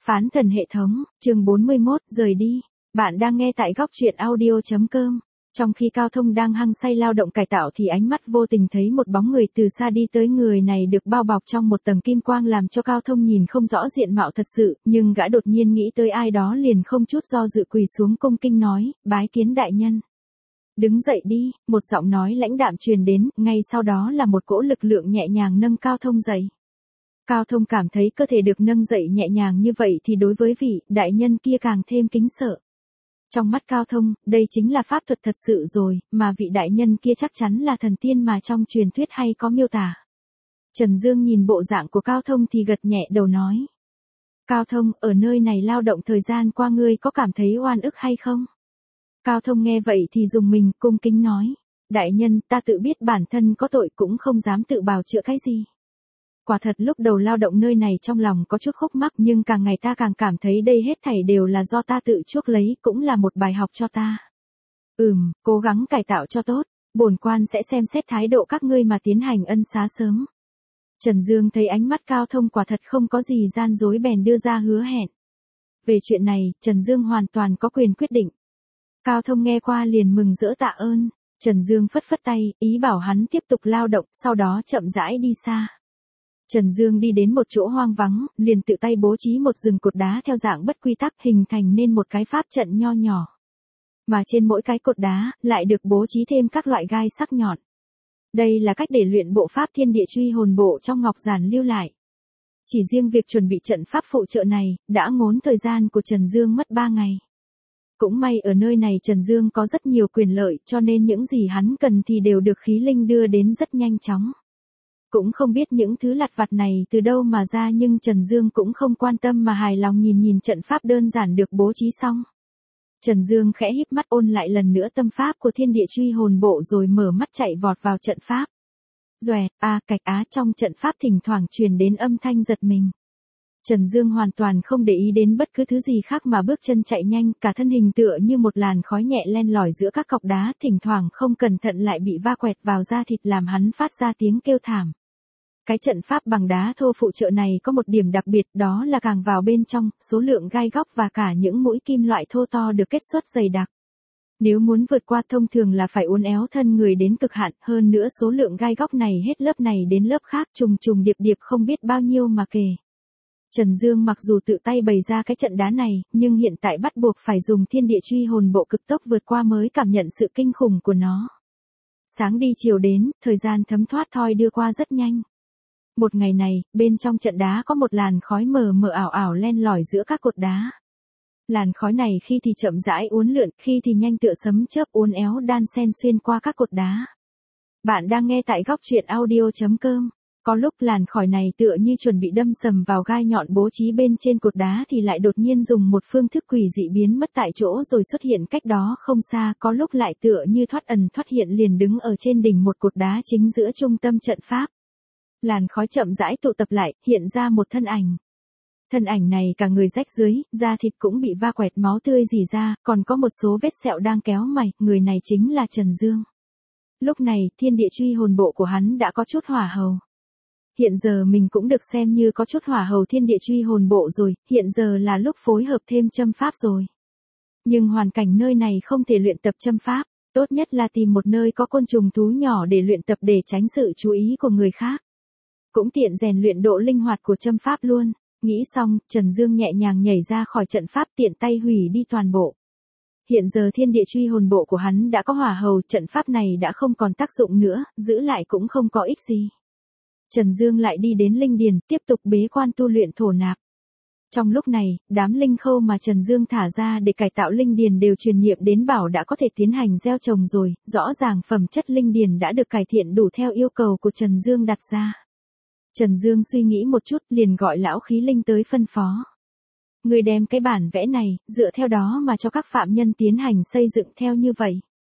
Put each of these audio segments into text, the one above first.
Phán thần hệ thống, chương 41, rời đi. Bạn đang nghe tại góc truyện audio.com. Trong khi Cao Thông đang hăng say lao động cải tạo thì ánh mắt vô tình thấy một bóng người từ xa đi tới. Người này được bao bọc trong một tầng kim quang làm cho Cao Thông nhìn không rõ diện mạo thật sự, nhưng gã đột nhiên nghĩ tới ai đó liền không chút do dự quỳ xuống cung kinh nói, bái kiến đại nhân. Đứng dậy đi, một giọng nói lãnh đạm truyền đến, ngay sau đó là một cỗ lực lượng nhẹ nhàng nâng Cao Thông dậy. Cao Thông cảm thấy cơ thể được nâng dậy nhẹ nhàng như vậy thì đối với vị đại nhân kia càng thêm kính sợ. Trong mắt Cao Thông, đây chính là pháp thuật thật sự rồi, mà vị đại nhân kia chắc chắn là thần tiên mà trong truyền thuyết hay có miêu tả. Trần Dương nhìn bộ dạng của Cao Thông thì gật nhẹ đầu nói. Cao Thông, ở nơi này lao động thời gian qua ngươi có cảm thấy oan ức hay không? Cao Thông nghe vậy thì dùng mình cung kính nói. Đại nhân, ta tự biết bản thân có tội cũng không dám tự bào chữa cái gì. Quả thật lúc đầu lao động nơi này trong lòng có chút khúc mắc, nhưng càng ngày ta càng cảm thấy đây hết thảy đều là do ta tự chuốc lấy, cũng là một bài học cho ta. Cố gắng cải tạo cho tốt, bổn quan sẽ xem xét thái độ các ngươi mà tiến hành ân xá sớm. Trần Dương thấy ánh mắt Cao Thông quả thật không có gì gian dối bèn đưa ra hứa hẹn. Về chuyện này, Trần Dương hoàn toàn có quyền quyết định. Cao Thông nghe qua liền mừng rỡ tạ ơn, Trần Dương phất phất tay, ý bảo hắn tiếp tục lao động, sau đó chậm rãi đi xa. Trần Dương đi đến một chỗ hoang vắng, liền tự tay bố trí một rừng cột đá theo dạng bất quy tắc hình thành nên một cái pháp trận nho nhỏ. Mà trên mỗi cái cột đá, lại được bố trí thêm các loại gai sắc nhọn. Đây là cách để luyện bộ pháp thiên địa truy hồn bộ trong ngọc giản lưu lại. Chỉ riêng việc chuẩn bị trận pháp phụ trợ này, đã ngốn thời gian của Trần Dương mất 3 ngày. Cũng may ở nơi này Trần Dương có rất nhiều quyền lợi cho nên những gì hắn cần thì đều được khí linh đưa đến rất nhanh chóng. Cũng không biết những thứ lặt vặt này từ đâu mà ra, nhưng Trần Dương cũng không quan tâm mà hài lòng nhìn trận pháp đơn giản được bố trí xong. Trần Dương khẽ híp mắt ôn lại lần nữa tâm pháp của thiên địa truy hồn bộ rồi mở mắt chạy vọt vào trận pháp. Doẹt, cạch á, trong trận pháp thỉnh thoảng truyền đến âm thanh giật mình. Trần Dương hoàn toàn không để ý đến bất cứ thứ gì khác mà bước chân chạy nhanh, cả thân hình tựa như một làn khói nhẹ len lỏi giữa các cọc đá, thỉnh thoảng không cẩn thận lại bị va quẹt vào da thịt làm hắn phát ra tiếng kêu thảm. Cái trận pháp bằng đá thô phụ trợ này có một điểm đặc biệt, đó là càng vào bên trong, số lượng gai góc và cả những mũi kim loại thô to được kết xuất dày đặc. Nếu muốn vượt qua thông thường là phải uốn éo thân người đến cực hạn, hơn nữa số lượng gai góc này hết lớp này đến lớp khác trùng trùng điệp điệp không biết bao nhiêu mà kể. Trần Dương mặc dù tự tay bày ra cái trận đá này, nhưng hiện tại bắt buộc phải dùng thiên địa truy hồn bộ cực tốc vượt qua mới cảm nhận sự kinh khủng của nó. Sáng đi chiều đến, thời gian thấm thoát thoi đưa qua rất nhanh. Một ngày này, bên trong trận đá có một làn khói mờ mờ ảo ảo len lỏi giữa các cột đá. Làn khói này khi thì chậm rãi uốn lượn, khi thì nhanh tựa sấm chớp uốn éo đan xen xuyên qua các cột đá. Bạn đang nghe tại góc truyện audio.com. Có lúc làn khói này tựa như chuẩn bị đâm sầm vào gai nhọn bố trí bên trên cột đá thì lại đột nhiên dùng một phương thức quỷ dị biến mất tại chỗ rồi xuất hiện cách đó không xa, có lúc lại tựa như thoát ẩn thoát hiện liền đứng ở trên đỉnh một cột đá chính giữa trung tâm trận pháp. Làn khói chậm rãi tụ tập lại, hiện ra một thân ảnh. Thân ảnh này cả người rách dưới, da thịt cũng bị va quẹt máu tươi rỉ ra, còn có một số vết sẹo đang kéo mày, người này chính là Trần Dương. Lúc này, thiên địa truy hồn bộ của hắn đã có chút hỏa hầu. Hiện giờ mình cũng được xem như có chút hỏa hầu thiên địa truy hồn bộ rồi, hiện giờ là lúc phối hợp thêm châm pháp rồi. Nhưng hoàn cảnh nơi này không thể luyện tập châm pháp, tốt nhất là tìm một nơi có côn trùng thú nhỏ để luyện tập để tránh sự chú ý của người khác. Cũng tiện rèn luyện độ linh hoạt của châm pháp luôn. Nghĩ xong, Trần Dương nhẹ nhàng nhảy ra khỏi trận pháp tiện tay hủy đi toàn bộ. Hiện giờ thiên địa truy hồn bộ của hắn đã có hỏa hầu, trận pháp này đã không còn tác dụng nữa, giữ lại cũng không có ích gì. Trần Dương lại đi đến linh điền, tiếp tục bế quan tu luyện thổ nạp. Trong lúc này, đám linh khâu mà Trần Dương thả ra để cải tạo linh điền đều truyền nhiệm đến bảo đã có thể tiến hành gieo trồng rồi, rõ ràng phẩm chất linh điền đã được cải thiện đủ theo yêu cầu của Trần Dương đặt ra. Trần Dương suy nghĩ một chút liền gọi lão khí linh tới phân phó. Người đem cái bản vẽ này, dựa theo đó mà cho các phạm nhân tiến hành xây dựng theo như vậy.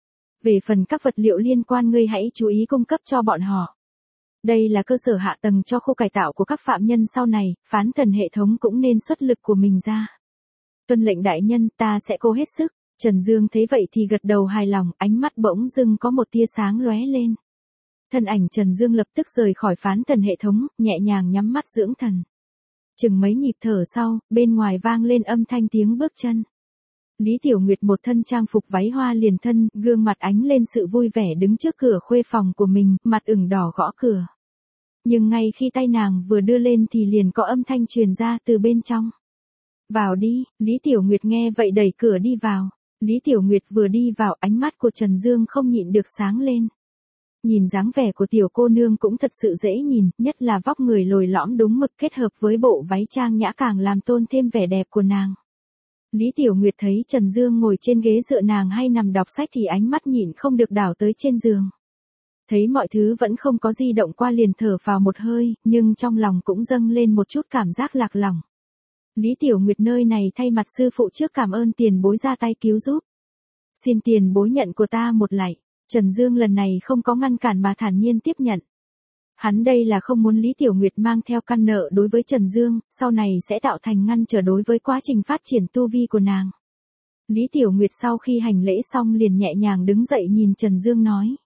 Về phần các vật liệu liên quan ngươi hãy chú ý cung cấp cho bọn họ. Đây là cơ sở hạ tầng cho khu cải tạo của các phạm nhân sau này, phán thần hệ thống cũng nên xuất lực của mình ra. Tuân lệnh đại nhân, ta sẽ cố hết sức. Trần Dương thấy vậy thì gật đầu hài lòng, ánh mắt bỗng dưng có một tia sáng lóe lên. Thân ảnh Trần Dương lập tức rời khỏi phán thần hệ thống, nhẹ nhàng nhắm mắt dưỡng thần. Chừng mấy nhịp thở sau, bên ngoài vang lên âm thanh tiếng bước chân. Lý Tiểu Nguyệt một thân trang phục váy hoa liền thân, gương mặt ánh lên sự vui vẻ đứng trước cửa khuê phòng của mình, mặt ửng đỏ gõ cửa. Nhưng ngay khi tay nàng vừa đưa lên thì liền có âm thanh truyền ra từ bên trong. Vào đi, Lý Tiểu Nguyệt nghe vậy đẩy cửa đi vào. Lý Tiểu Nguyệt vừa đi vào, ánh mắt của Trần Dương không nhịn được sáng lên. Nhìn dáng vẻ của tiểu cô nương cũng thật sự dễ nhìn, nhất là vóc người lồi lõm đúng mực kết hợp với bộ váy trang nhã càng làm tôn thêm vẻ đẹp của nàng. Lý Tiểu Nguyệt thấy Trần Dương ngồi trên ghế dựa nàng hay nằm đọc sách thì ánh mắt nhịn không được đảo tới trên giường. Thấy mọi thứ vẫn không có di động qua liền thở vào một hơi, nhưng trong lòng cũng dâng lên một chút cảm giác lạc lõng. Lý Tiểu Nguyệt nơi này thay mặt sư phụ trước cảm ơn tiền bối ra tay cứu giúp. Xin tiền bối nhận của ta một lạy. Trần Dương lần này không có ngăn cản mà thản nhiên tiếp nhận. Hắn đây là không muốn Lý Tiểu Nguyệt mang theo căn nợ đối với Trần Dương, sau này sẽ tạo thành ngăn trở đối với quá trình phát triển tu vi của nàng. Lý Tiểu Nguyệt sau khi hành lễ xong liền nhẹ nhàng đứng dậy nhìn Trần Dương nói.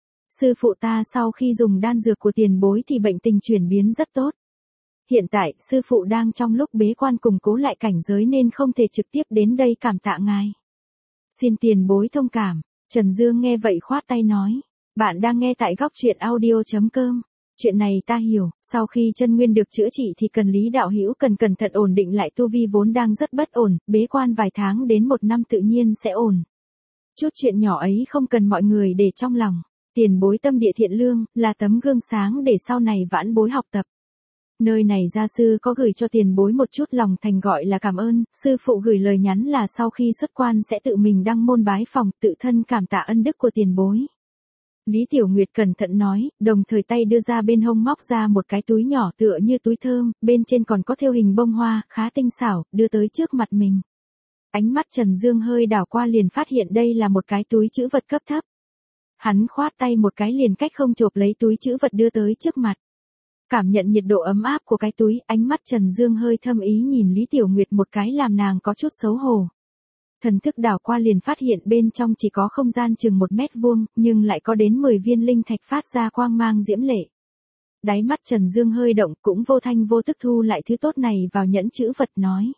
Sư phụ ta sau khi dùng đan dược của tiền bối thì bệnh tình chuyển biến rất tốt. Hiện tại, sư phụ đang trong lúc bế quan củng cố lại cảnh giới nên không thể trực tiếp đến đây cảm tạ ngài. Xin tiền bối thông cảm. Trần Dương nghe vậy khoát tay nói. Bạn đang nghe tại góc truyện audio.com. Chuyện này ta hiểu, sau khi chân nguyên được chữa trị thì cần Lý đạo hữu cần cẩn thận ổn định lại tu vi vốn đang rất bất ổn, bế quan vài tháng đến 1 năm tự nhiên sẽ ổn. Chút chuyện nhỏ ấy không cần mọi người để trong lòng. Tiền bối tâm địa thiện lương, là tấm gương sáng để sau này vãn bối học tập. Nơi này gia sư có gửi cho tiền bối một chút lòng thành gọi là cảm ơn, sư phụ gửi lời nhắn là sau khi xuất quan sẽ tự mình đăng môn bái phòng, tự thân cảm tạ ân đức của tiền bối. Lý Tiểu Nguyệt cẩn thận nói, đồng thời tay đưa ra bên hông móc ra một cái túi nhỏ tựa như túi thơm, bên trên còn có thêu hình bông hoa, khá tinh xảo, đưa tới trước mặt mình. Ánh mắt Trần Dương hơi đảo qua liền phát hiện đây là một cái túi trữ vật cấp thấp. Hắn khoát tay một cái liền cách không chộp lấy túi trữ vật đưa tới trước mặt. Cảm nhận nhiệt độ ấm áp của cái túi, ánh mắt Trần Dương hơi thâm ý nhìn Lý Tiểu Nguyệt một cái làm nàng có chút xấu hổ. Thần thức đảo qua liền phát hiện bên trong chỉ có không gian chừng 1 mét vuông, nhưng lại có đến 10 viên linh thạch phát ra quang mang diễm lệ. Đáy mắt Trần Dương hơi động, cũng vô thanh vô tức thu lại thứ tốt này vào nhẫn chữ vật nói.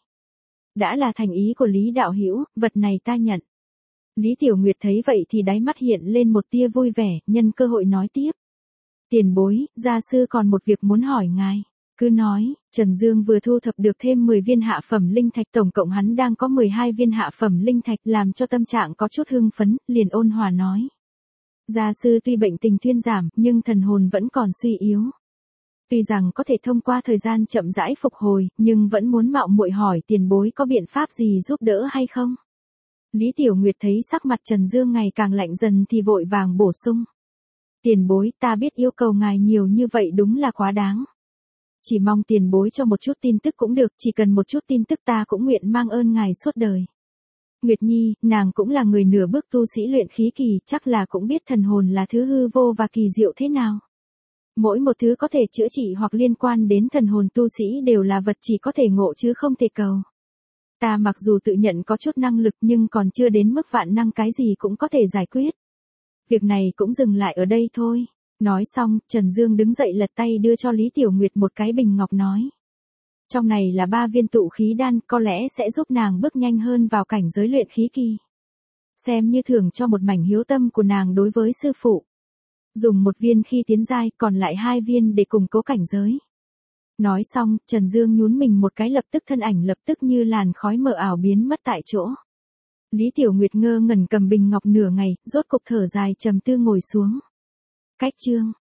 Đã là thành ý của Lý đạo hữu, vật này ta nhận. Lý Tiểu Nguyệt thấy vậy thì đáy mắt hiện lên một tia vui vẻ, nhân cơ hội nói tiếp. Tiền bối, gia sư còn một việc muốn hỏi ngài. Cứ nói, Trần Dương vừa thu thập được thêm 10 viên hạ phẩm linh thạch, tổng cộng hắn đang có 12 viên hạ phẩm linh thạch, làm cho tâm trạng có chút hưng phấn, liền ôn hòa nói. Gia sư tuy bệnh tình thuyên giảm, nhưng thần hồn vẫn còn suy yếu. Tuy rằng có thể thông qua thời gian chậm rãi phục hồi, nhưng vẫn muốn mạo muội hỏi tiền bối có biện pháp gì giúp đỡ hay không? Lý Tiểu Nguyệt thấy sắc mặt Trần Dương ngày càng lạnh dần thì vội vàng bổ sung. Tiền bối, ta biết yêu cầu ngài nhiều như vậy đúng là quá đáng. Chỉ mong tiền bối cho một chút tin tức cũng được, chỉ cần một chút tin tức ta cũng nguyện mang ơn ngài suốt đời. Nguyệt Nhi, nàng cũng là người nửa bước tu sĩ luyện khí kỳ, chắc là cũng biết thần hồn là thứ hư vô và kỳ diệu thế nào. Mỗi một thứ có thể chữa trị hoặc liên quan đến thần hồn tu sĩ đều là vật chỉ có thể ngộ chứ không thể cầu. Ta mặc dù tự nhận có chút năng lực nhưng còn chưa đến mức vạn năng cái gì cũng có thể giải quyết. Việc này cũng dừng lại ở đây thôi. Nói xong, Trần Dương đứng dậy lật tay đưa cho Lý Tiểu Nguyệt một cái bình ngọc nói. Trong này là 3 viên tụ khí đan, có lẽ sẽ giúp nàng bước nhanh hơn vào cảnh giới luyện khí kỳ. Xem như thưởng cho một mảnh hiếu tâm của nàng đối với sư phụ. Dùng 1 viên khi tiến giai, còn lại 2 viên để củng cố cảnh giới. Nói xong, Trần Dương nhún mình một cái lập tức thân ảnh lập tức như làn khói mờ ảo biến mất tại chỗ. Lý Tiểu Nguyệt ngơ ngẩn cầm bình ngọc nửa ngày, rốt cục thở dài trầm tư ngồi xuống. Cách chương